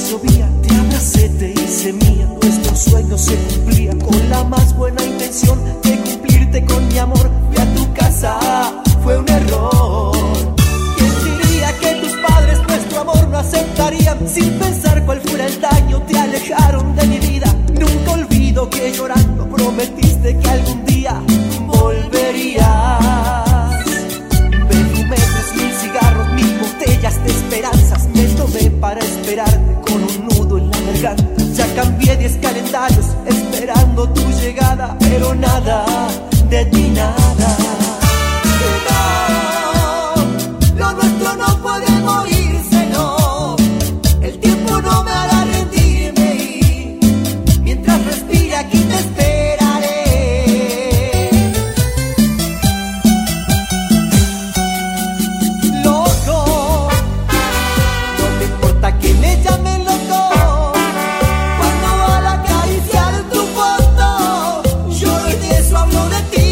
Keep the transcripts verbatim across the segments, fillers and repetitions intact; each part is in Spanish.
llovía, te abracé, te hice mía. Nuestro sueño se cumplía con la más buena intención de cumplirte con mi amor. Fui a tu casa, fue un error. ¿Quién diría que tus padres nuestro amor no aceptarían? Sin pensar cuál fuera el daño, te alejaron de mi vida. Nunca olvido que llorando prometiste que algún día volverías. Me fumé tres mil cigarros, mil botellas de esperanzas. Me tomé para esperarte con un nudo en la garganta. Ya cambié diez calendarios esperando tu llegada, pero nada, de ti nada. No, lo nuestro no puede morirse, no. El tiempo no me hará rendirme y mientras respire aquí te esperaré. Loco, no te importa que me llamen loco. Cuando al acariciar tu foto yo de eso hablo de ti.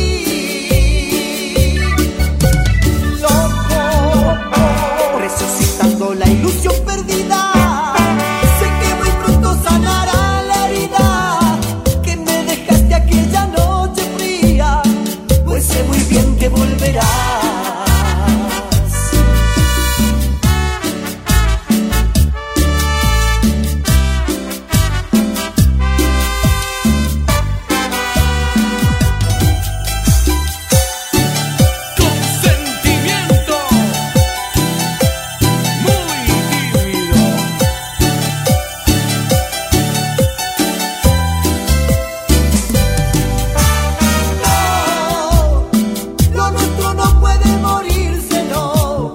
Resucitando la ilusión perdida, sé que muy pronto sanará la herida que me dejaste aquella noche fría, pues sé muy bien que volverás.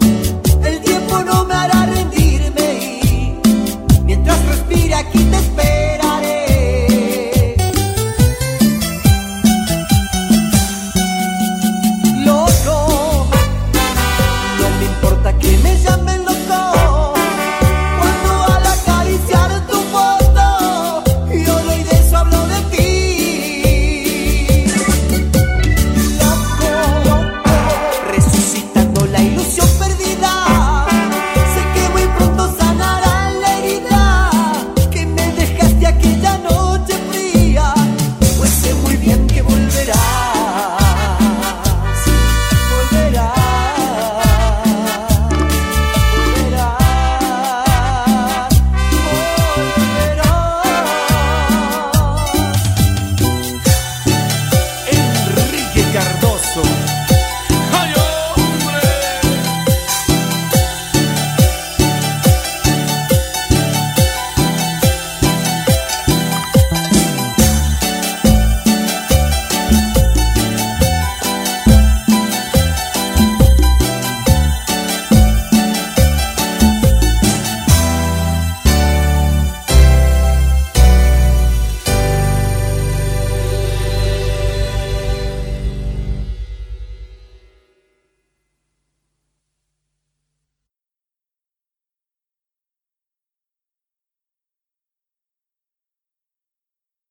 Respira, aquí te espero.